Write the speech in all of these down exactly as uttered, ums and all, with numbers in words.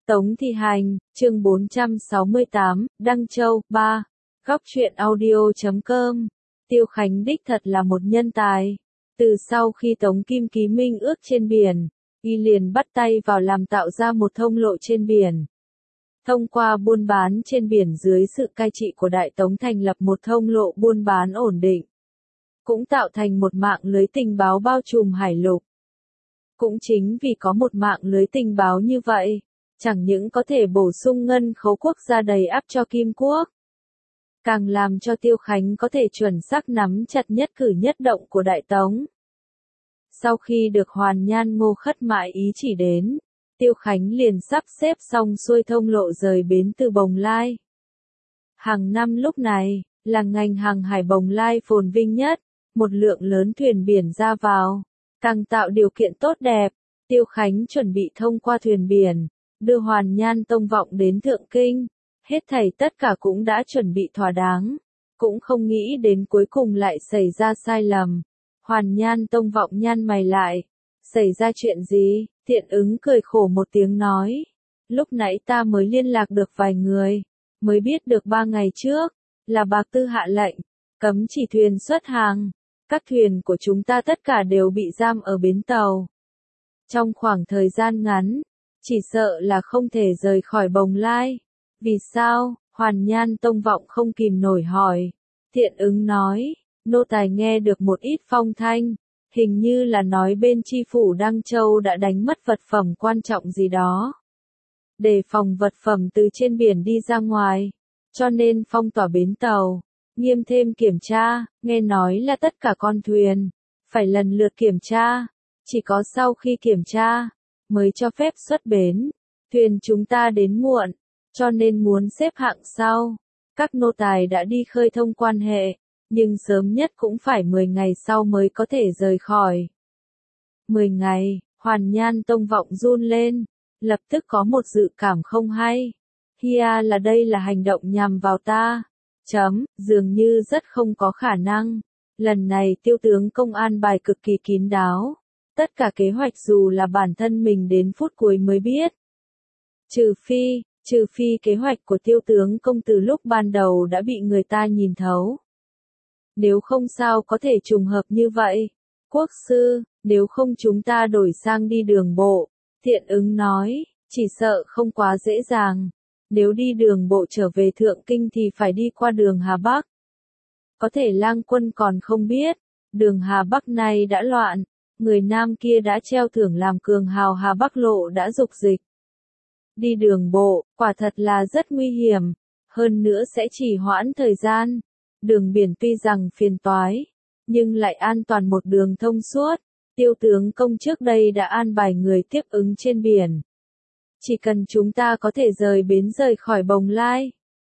Tống Thi Hành, chương bốn trăm sáu mươi tám, Đăng Châu, ba. Góc truyện audio chấm com. Tiêu Khánh đích thật là một nhân tài. Từ sau khi Tống Kim ký minh ước trên biển, y liền bắt tay vào làm tạo ra một thông lộ trên biển. Thông qua buôn bán trên biển dưới sự cai trị của Đại Tống thành lập một thông lộ buôn bán ổn định. Cũng tạo thành một mạng lưới tình báo bao trùm hải lục. Cũng chính vì có một mạng lưới tình báo như vậy, chẳng những có thể bổ sung ngân khấu quốc gia đầy ắp cho Kim Quốc, càng làm cho Tiêu Khánh có thể chuẩn xác nắm chặt nhất cử nhất động của Đại Tống. Sau khi được Hoàn Nhan Ngô Khất mại ý chỉ đến, Tiêu Khánh liền sắp xếp xong xuôi thông lộ rời bến từ Bồng Lai. Hàng năm lúc này, là ngành hàng hải Bồng Lai phồn vinh nhất, một lượng lớn thuyền biển ra vào, càng tạo điều kiện tốt đẹp. Tiêu Khánh chuẩn bị thông qua thuyền biển, đưa Hoàn Nhan Tông Vọng đến Thượng Kinh. Hết thảy tất cả cũng đã chuẩn bị thỏa đáng, cũng không nghĩ đến cuối cùng lại xảy ra sai lầm. Hoàn Nhan Tông Vọng nhăn mày lại, xảy ra chuyện gì? Thiện Ứng cười khổ một tiếng nói, lúc nãy ta mới liên lạc được vài người, mới biết được ba ngày trước, là Bạc Tư hạ lệnh, cấm chỉ thuyền xuất hàng, các thuyền của chúng ta tất cả đều bị giam ở bến tàu. Trong khoảng thời gian ngắn, chỉ sợ là không thể rời khỏi Bồng Lai. Vì sao? Hoàn Nhan Tông Vọng không kìm nổi hỏi. Thiện Ứng nói, nô tài nghe được một ít phong thanh, hình như là nói bên chi phủ Đăng Châu đã đánh mất vật phẩm quan trọng gì đó. Để phòng vật phẩm từ trên biển đi ra ngoài, cho nên phong tỏa bến tàu, nghiêm thêm kiểm tra, nghe nói là tất cả con thuyền, phải lần lượt kiểm tra, chỉ có sau khi kiểm tra, mới cho phép xuất bến. Thuyền chúng ta đến muộn, cho nên muốn xếp hạng sau. Các nô tài đã đi khơi thông quan hệ, nhưng sớm nhất cũng phải mười ngày sau mới có thể rời khỏi. mười ngày, Hoàn Nhan Tông Vọng run lên, lập tức có một dự cảm không hay. Hia là đây là hành động nhằm vào ta. Chấm, dường như rất không có khả năng. Lần này Tiêu tướng công an bài cực kỳ kín đáo. Tất cả kế hoạch dù là bản thân mình đến phút cuối mới biết. Trừ phi, trừ phi kế hoạch của Tiêu tướng công từ lúc ban đầu đã bị người ta nhìn thấu. Nếu không sao có thể trùng hợp như vậy. Quốc sư, nếu không chúng ta đổi sang đi đường bộ. Thiện Ứng nói, chỉ sợ không quá dễ dàng. Nếu đi đường bộ trở về Thượng Kinh thì phải đi qua đường Hà Bắc. Có thể Lang Quân còn không biết, đường Hà Bắc này đã loạn. Người Nam kia đã treo thưởng làm cường hào Hà Bắc lộ đã dục dịch. Đi đường bộ, quả thật là rất nguy hiểm, hơn nữa sẽ trì hoãn thời gian. Đường biển tuy rằng phiền toái, nhưng lại an toàn một đường thông suốt. Tiêu tướng công trước đây đã an bài người tiếp ứng trên biển. Chỉ cần chúng ta có thể rời bến rời khỏi Bồng Lai,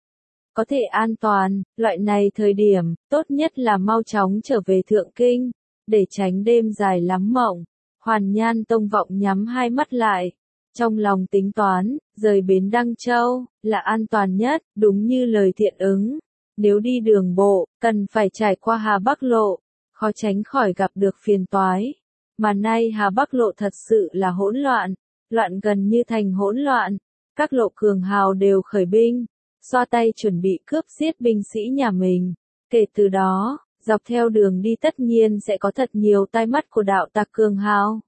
có thể an toàn, loại này thời điểm, tốt nhất là mau chóng trở về Thượng Kinh, để tránh đêm dài lắm mộng. Hoàn Nhan Tông Vọng nhắm hai mắt lại, trong lòng tính toán, rời bến Đăng Châu, là an toàn nhất, đúng như lời Thiện Ứng. Nếu đi đường bộ, cần phải trải qua Hà Bắc lộ, khó tránh khỏi gặp được phiền toái. Mà nay Hà Bắc lộ thật sự là hỗn loạn, loạn gần như thành hỗn loạn. Các lộ cường hào đều khởi binh, xoa tay chuẩn bị cướp giết binh sĩ nhà mình. Kể từ đó, dọc theo đường đi tất nhiên sẽ có thật nhiều tai mắt của đạo tặc cường hào.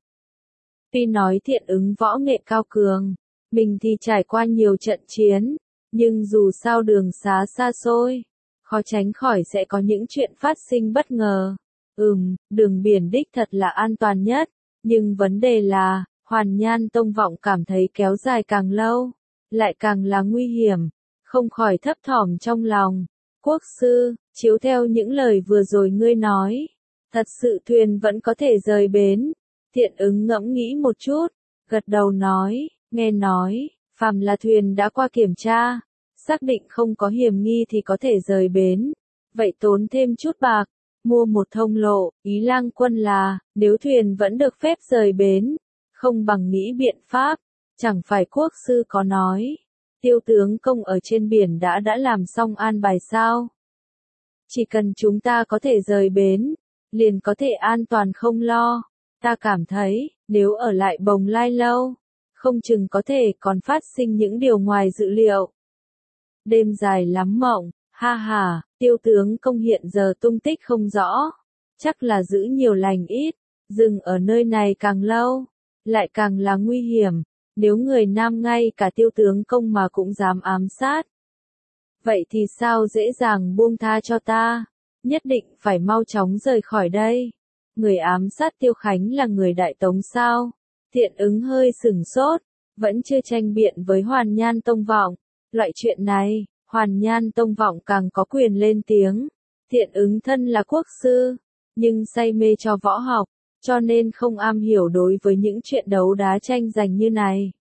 Tuy nói Thiện Ứng võ nghệ cao cường, mình thì trải qua nhiều trận chiến, nhưng dù sao đường xá xa xôi, khó tránh khỏi sẽ có những chuyện phát sinh bất ngờ. Ừm, đường biển đích thật là an toàn nhất, nhưng vấn đề là, Hoàn Nhan Tông Vọng cảm thấy kéo dài càng lâu, lại càng là nguy hiểm, không khỏi thấp thỏm trong lòng. Quốc sư, chiếu theo những lời vừa rồi ngươi nói, thật sự thuyền vẫn có thể rời bến. Thiện Ứng ngẫm nghĩ một chút, gật đầu nói, nghe nói, phàm là thuyền đã qua kiểm tra, xác định không có hiểm nghi thì có thể rời bến. Vậy tốn thêm chút bạc, mua một thông lộ. Ý Lang Quân là, nếu thuyền vẫn được phép rời bến, không bằng nghĩ biện pháp. Chẳng phải quốc sư có nói, Tiêu tướng công ở trên biển đã đã làm xong an bài sao? Chỉ cần chúng ta có thể rời bến, liền có thể an toàn không lo. Ta cảm thấy, nếu ở lại Bồng Lai lâu, không chừng có thể còn phát sinh những điều ngoài dự liệu. Đêm dài lắm mộng, ha ha, Tiêu tướng công hiện giờ tung tích không rõ, chắc là giữ nhiều lành ít, dừng ở nơi này càng lâu, lại càng là nguy hiểm, nếu người nam ngay cả Tiêu tướng công mà cũng dám ám sát. Vậy thì sao dễ dàng buông tha cho ta, nhất định phải mau chóng rời khỏi đây. Người ám sát Tiêu Khánh là người Đại Tống sao? Thiện ứng hơi sửng sốt, vẫn chưa tranh biện với Hoàn Nhan Tông Vọng. Loại chuyện này, Hoàn Nhan Tông Vọng càng có quyền lên tiếng. Thiện ứng thân là quốc sư, nhưng say mê cho võ học, cho nên không am hiểu đối với những chuyện đấu đá tranh giành như này.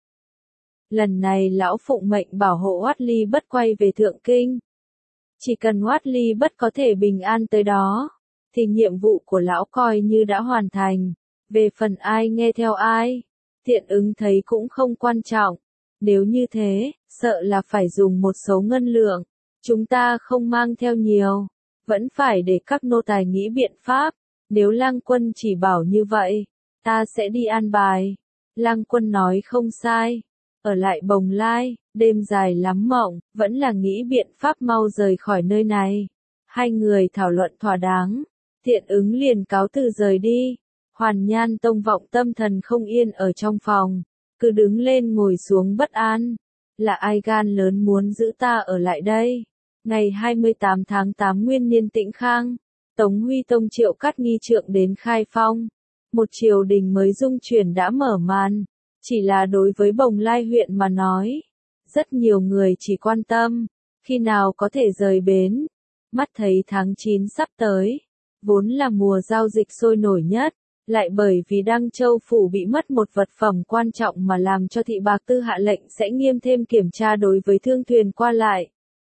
Lần này lão phụng mệnh bảo hộ Hoát Ly Bất quay về Thượng Kinh. Chỉ cần Hoát Ly Bất có thể bình an tới đó, thì nhiệm vụ của lão coi như đã hoàn thành. Về phần ai nghe theo ai, Thiện ứng thấy cũng không quan trọng. Nếu như thế, sợ là phải dùng một số ngân lượng. Chúng ta không mang theo nhiều, vẫn phải để các nô tài nghĩ biện pháp. Nếu Lang Quân chỉ bảo như vậy, ta sẽ đi an bài. Lang Quân nói không sai. Ở lại Bồng Lai, đêm dài lắm mộng, vẫn là nghĩ biện pháp mau rời khỏi nơi này. Hai người thảo luận thỏa đáng, Thiện ứng liền cáo từ rời đi. Hoàn Nhan Tông Vọng tâm thần không yên ở trong phòng, cứ đứng lên ngồi xuống bất an. Là ai gan lớn muốn giữ ta ở lại đây? Ngày hai mươi tám tháng tám nguyên niên Tĩnh Khang, Tống Huy Tông triệu Cát Nghi Trượng đến Khai Phong. Một triều đình mới dung chuyển đã mở màn. Chỉ là đối với Bồng Lai huyện mà nói, rất nhiều người chỉ quan tâm, khi nào có thể rời bến. Mắt thấy tháng chín sắp tới, vốn là mùa giao dịch sôi nổi nhất, lại bởi vì Đăng Châu Phủ bị mất một vật phẩm quan trọng mà làm cho Thị Bạc Tư hạ lệnh sẽ nghiêm thêm kiểm tra đối với thương thuyền qua lại.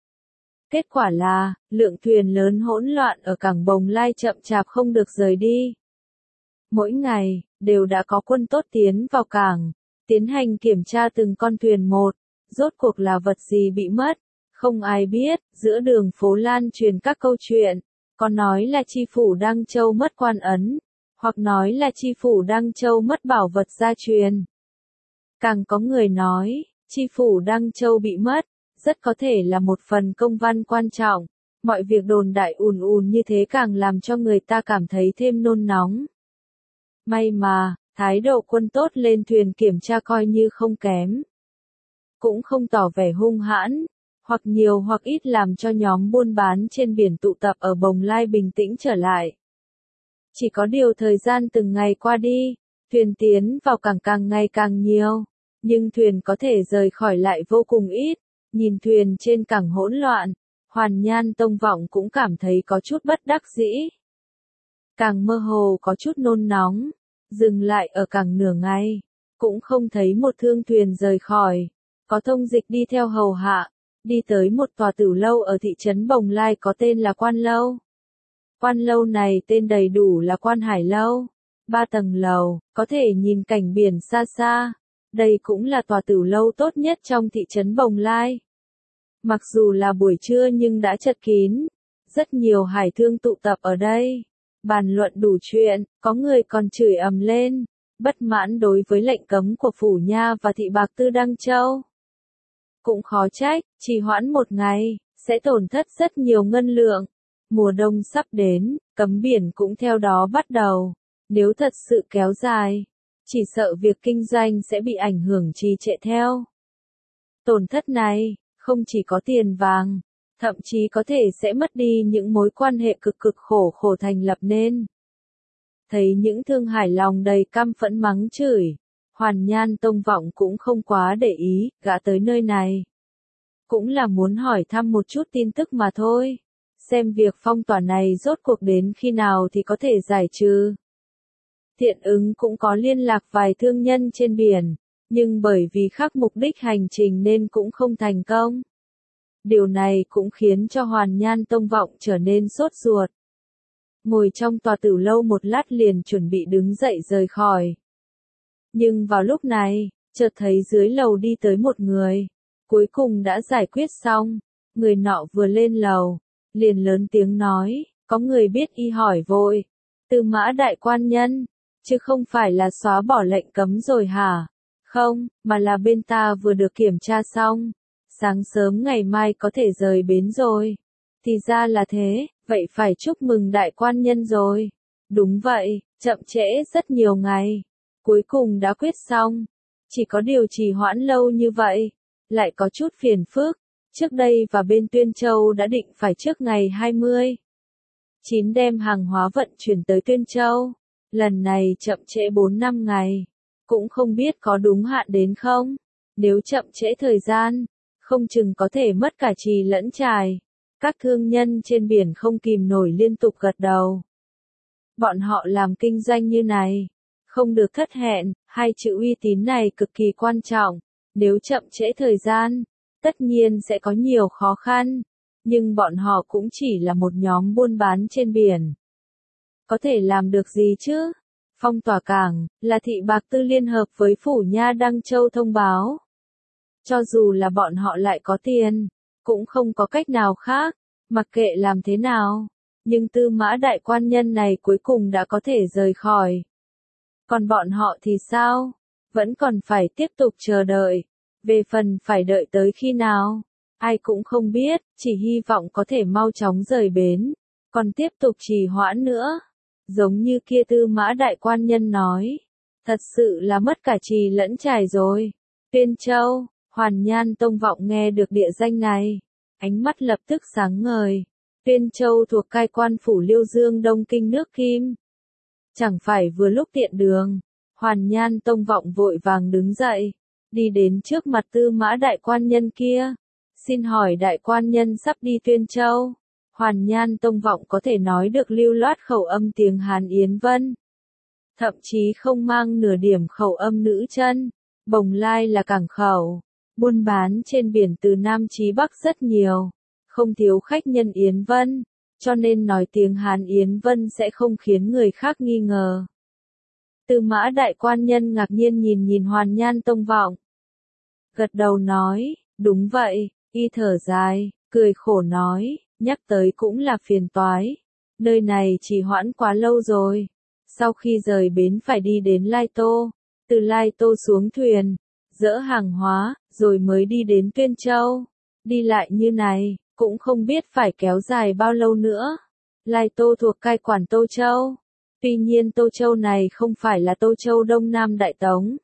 Kết quả là, lượng thuyền lớn hỗn loạn ở cảng Bồng Lai chậm chạp không được rời đi. Mỗi ngày, đều đã có quân tốt tiến vào cảng, tiến hành kiểm tra từng con thuyền một, rốt cuộc là vật gì bị mất, không ai biết. Giữa đường phố lan truyền các câu chuyện, có nói là chi phủ Đăng Châu mất quan ấn, hoặc nói là chi phủ Đăng Châu mất bảo vật gia truyền. Càng có người nói, chi phủ Đăng Châu bị mất, rất có thể là một phần công văn quan trọng. Mọi việc đồn đại ùn ùn như thế càng làm cho người ta cảm thấy thêm nôn nóng. May mà, thái độ quân tốt lên thuyền kiểm tra coi như không kém. Cũng không tỏ vẻ hung hãn, hoặc nhiều hoặc ít làm cho nhóm buôn bán trên biển tụ tập ở Bồng Lai bình tĩnh trở lại. Chỉ có điều thời gian từng ngày qua đi, thuyền tiến vào cảng càng ngày càng nhiều, nhưng thuyền có thể rời khỏi lại vô cùng ít. Nhìn thuyền trên cảng hỗn loạn, Hoàn Nhan Tông Vọng cũng cảm thấy có chút bất đắc dĩ. Càng mơ hồ có chút nôn nóng, dừng lại ở cảng nửa ngày, cũng không thấy một thương thuyền rời khỏi. Có thông dịch đi theo hầu hạ, đi tới một tòa tử lâu ở thị trấn Bồng Lai có tên là Quan Lâu. Quan Lâu này tên đầy đủ là Quan Hải Lâu, ba tầng lầu, có thể nhìn cảnh biển xa xa. Đây cũng là tòa tử lâu tốt nhất trong thị trấn Bồng Lai. Mặc dù là buổi trưa nhưng đã chật kín, rất nhiều hải thương tụ tập ở đây, bàn luận đủ chuyện, có người còn chửi ầm lên, bất mãn đối với lệnh cấm của Phủ Nha và Thị Bạc Tư Đăng Châu. Cũng khó trách, trì hoãn một ngày, sẽ tổn thất rất nhiều ngân lượng. Mùa đông sắp đến, cấm biển cũng theo đó bắt đầu. Nếu thật sự kéo dài, chỉ sợ việc kinh doanh sẽ bị ảnh hưởng trì trệ theo. Tổn thất này, không chỉ có tiền vàng, thậm chí có thể sẽ mất đi những mối quan hệ cực cực khổ khổ thành lập nên. Thấy những thương hải lòng đầy căm phẫn mắng chửi, Hoàn Nhan Tông Vọng cũng không quá để ý, gã tới nơi này. Cũng là muốn hỏi thăm một chút tin tức mà thôi, xem việc phong tỏa này rốt cuộc đến khi nào thì có thể giải trừ. Thiện ứng cũng có liên lạc vài thương nhân trên biển, nhưng bởi vì khác mục đích hành trình nên cũng không thành công. Điều này cũng khiến cho Hoàn Nhan Tông Vọng trở nên sốt ruột. Ngồi trong tòa tử lâu một lát liền chuẩn bị đứng dậy rời khỏi. Nhưng vào lúc này, chợt thấy dưới lầu đi tới một người. Cuối cùng đã giải quyết xong, người nọ vừa lên lầu, liền lớn tiếng nói, có người biết y hỏi vội. Tư Mã đại quan nhân, chứ không phải là xóa bỏ lệnh cấm rồi hả? Không, mà là bên ta vừa được kiểm tra xong. Sáng sớm ngày mai có thể rời bến rồi. Thì ra là thế, vậy phải chúc mừng đại quan nhân rồi. Đúng vậy, chậm trễ rất nhiều ngày. Cuối cùng đã quyết xong. Chỉ có điều trì hoãn lâu như vậy. Lại có chút phiền phức. Trước đây và bên Tuyên Châu đã định phải trước ngày hai mươi chín đem hàng hóa vận chuyển tới Tuyên Châu. Lần này chậm trễ bốn năm ngày. Cũng không biết có đúng hạn đến không? Nếu chậm trễ thời gian, không chừng có thể mất cả Trì lẫn Trài. Các thương nhân trên biển không kìm nổi liên tục gật đầu. Bọn họ làm kinh doanh như này, không được thất hẹn, hai chữ uy tín này cực kỳ quan trọng. Nếu chậm trễ thời gian, tất nhiên sẽ có nhiều khó khăn, nhưng bọn họ cũng chỉ là một nhóm buôn bán trên biển. Có thể làm được gì chứ? Phong tỏa cảng, là Thị Bạc Tư liên hợp với Phủ Nha Đăng Châu thông báo. Cho dù là bọn họ lại có tiền, cũng không có cách nào khác, mặc kệ làm thế nào. Nhưng Tư Mã đại quan nhân này cuối cùng đã có thể rời khỏi. Còn bọn họ thì sao? Vẫn còn phải tiếp tục chờ đợi. Về phần phải đợi tới khi nào? Ai cũng không biết, chỉ hy vọng có thể mau chóng rời bến. Còn tiếp tục trì hoãn nữa. Giống như kia Tư Mã đại quan nhân nói. Thật sự là mất cả Trì lẫn Trài rồi. Tuyên Châu, Hoàn Nhan Tông Vọng nghe được địa danh này. Ánh mắt lập tức sáng ngời. Tuyên Châu thuộc cai quan phủ Liêu Dương Đông Kinh nước Kim. Chẳng phải vừa lúc tiện đường. Hoàn Nhan Tông Vọng vội vàng đứng dậy. Đi đến trước mặt Tư Mã đại quan nhân kia. Xin hỏi đại quan nhân sắp đi Tuyên Châu. Hoàn Nhan Tông Vọng có thể nói được lưu loát khẩu âm tiếng Hán Yến Vân. Thậm chí không mang nửa điểm khẩu âm nữ chân. Bồng Lai là cảng khẩu. Buôn bán trên biển từ Nam chí Bắc rất nhiều. Không thiếu khách nhân Yến Vân. Cho nên nói tiếng Hán Yến Vân sẽ không khiến người khác nghi ngờ. Tư Mã đại quan nhân ngạc nhiên nhìn nhìn Hoàn Nhan Tông Vọng. Gật đầu nói, đúng vậy, y thở dài, cười khổ nói, nhắc tới cũng là phiền toái. Nơi này trì hoãn quá lâu rồi. Sau khi rời bến phải đi đến Lai Tô. Từ Lai Tô xuống thuyền, dỡ hàng hóa, rồi mới đi đến Tuyên Châu. Đi lại như này, cũng không biết phải kéo dài bao lâu nữa. Lai Tô thuộc cai quản Tô Châu. Tuy nhiên Tô Châu này không phải là Tô Châu Đông Nam Đại Tống,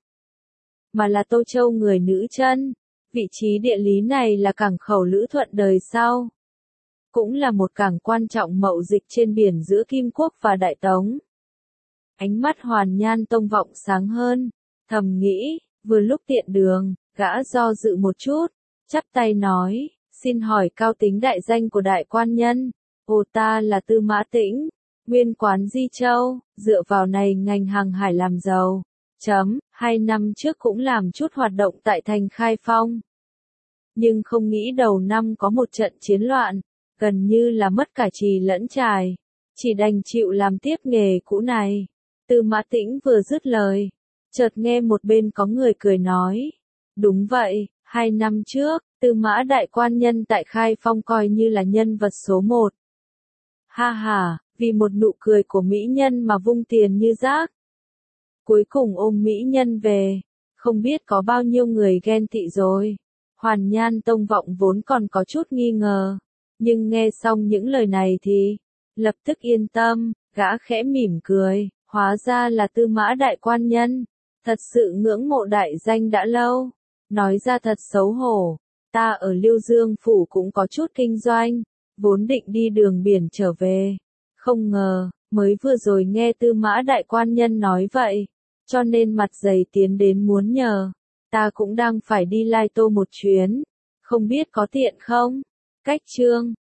mà là Tô Châu người nữ chân. Vị trí địa lý này là cảng khẩu Lữ Thuận đời sau. Cũng là một cảng quan trọng mậu dịch trên biển giữa Kim Quốc và Đại Tống. Ánh mắt Hoàn Nhan Tông Vọng sáng hơn, thầm nghĩ, vừa lúc tiện đường, gã do dự một chút, chắp tay nói, xin hỏi cao tính đại danh của đại quan nhân. Ồ, ta là Tư Mã Tĩnh, nguyên quán Di Châu, dựa vào này ngành hàng hải làm giàu. Chấm, hai năm trước cũng làm chút hoạt động tại thành Khai Phong. Nhưng không nghĩ đầu năm có một trận chiến loạn, gần như là mất cả Trì lẫn Trài. Chỉ đành chịu làm tiếp nghề cũ này. Tư Mã Tĩnh vừa dứt lời, chợt nghe một bên có người cười nói. Đúng vậy, hai năm trước, Tư Mã đại quan nhân tại Khai Phong coi như là nhân vật số một. Ha ha, vì một nụ cười của mỹ nhân mà vung tiền như rác. Cuối cùng ôm mỹ nhân về, không biết có bao nhiêu người ghen tị rồi. Hoàn Nhan Tông Vọng vốn còn có chút nghi ngờ, nhưng nghe xong những lời này thì lập tức yên tâm, gã khẽ mỉm cười, hóa ra là Tư Mã đại quan nhân, thật sự ngưỡng mộ đại danh đã lâu. Nói ra thật xấu hổ, ta ở Liêu Dương phủ cũng có chút kinh doanh, vốn định đi đường biển trở về, không ngờ mới vừa rồi nghe Tư Mã đại quan nhân nói vậy, cho nên mặt dày tiến đến muốn nhờ. Ta cũng đang phải đi Lai Tô một chuyến, không biết có tiện không? Cách chương